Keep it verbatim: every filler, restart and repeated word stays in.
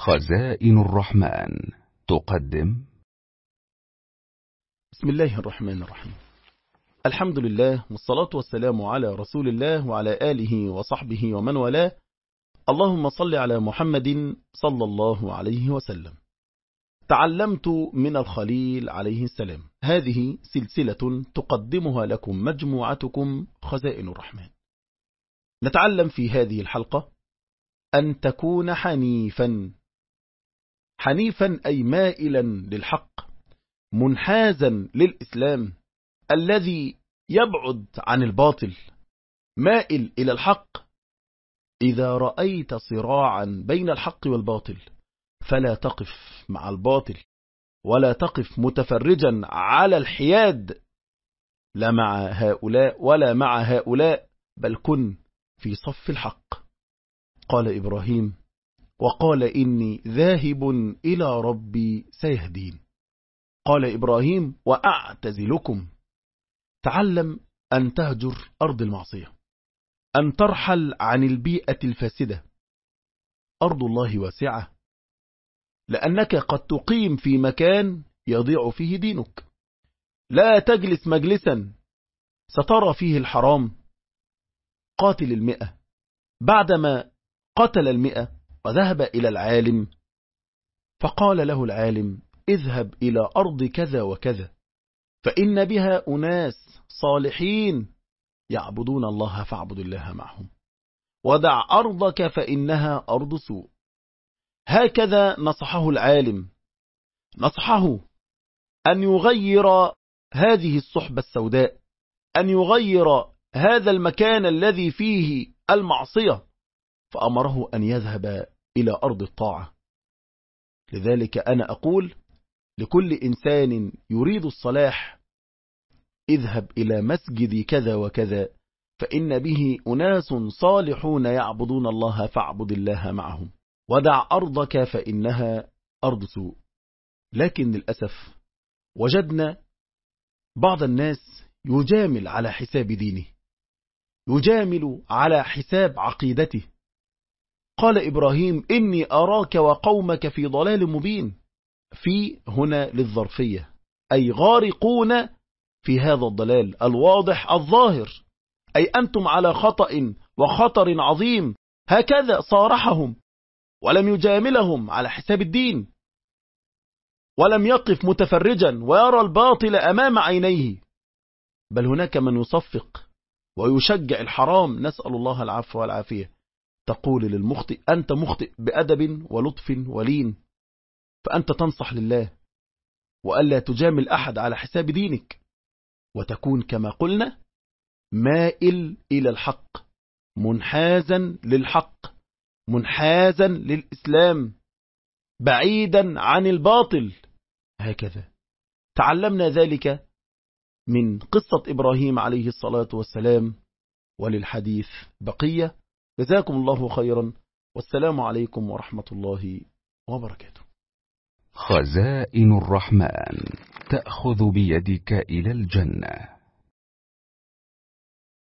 خزائن الرحمن تقدم. بسم الله الرحمن الرحيم. الحمد لله والصلاة والسلام على رسول الله وعلى آله وصحبه ومن والاه. اللهم صل على محمد صلى الله عليه وسلم. تعلمت من الخليل عليه السلام. هذه سلسلة تقدمها لكم مجموعتكم خزائن الرحمن. نتعلم في هذه الحلقة أن تكون حنيفا حنيفا أي مائلا للحق، منحازا للإسلام الذي يبعد عن الباطل، مائل إلى الحق. إذا رأيت صراعا بين الحق والباطل فلا تقف مع الباطل، ولا تقف متفرجا على الحياد، لا مع هؤلاء ولا مع هؤلاء، بل كن في صف الحق. قال إبراهيم: وقال إني ذاهب إلى ربي سيهدين. قال إبراهيم: وأعتزلكم. تعلم أن تهجر أرض المعصية، أن ترحل عن البيئة الفاسدة. أرض الله واسعة، لأنك قد تقيم في مكان يضيع فيه دينك. لا تجلس مجلسا سترى فيه الحرام. قاتل المئة. بعدما قتل المئة وذهب إلى العالم، فقال له العالم: اذهب إلى أرض كذا وكذا، فإن بها أناس صالحين يعبدون الله فاعبد الله معهم، ودع أرضك فإنها أرض سوء. هكذا نصحه العالم، نصحه أن يغير هذه الصحبة السوداء، أن يغير هذا المكان الذي فيه المعصية، فأمره أن يذهب إلى أرض الطاعة. لذلك أنا أقول لكل إنسان يريد الصلاح: اذهب إلى مسجد كذا وكذا، فإن به أناس صالحون يعبدون الله فاعبد الله معهم، ودع أرضك فإنها أرض سوء. لكن للأسف وجدنا بعض الناس يجامل على حساب دينه، يجامل على حساب عقيدته. قال إبراهيم: إني أراك وقومك في ضلال مبين. في هنا للظرفية، أي غارقون في هذا الضلال الواضح الظاهر، أي أنتم على خطأ وخطر عظيم. هكذا صارحهم، ولم يجاملهم على حساب الدين، ولم يقف متفرجا ويرى الباطل أمام عينيه، بل هناك من يصفق ويشجع الحرام. نسأل الله العفو والعافية. تقول للمخطئ: أنت مخطئ بأدب ولطف ولين، فأنت تنصح لله وألا تجامل أحد على حساب دينك، وتكون كما قلنا مائل إلى الحق، منحازا للحق، منحازا للإسلام، بعيدا عن الباطل. هكذا تعلمنا ذلك من قصة إبراهيم عليه الصلاة والسلام، وللحديث بقية. جزاكم الله خيرا، والسلام عليكم ورحمة الله وبركاته. خزائن الرحمن تأخذ بيدك إلى الجنة.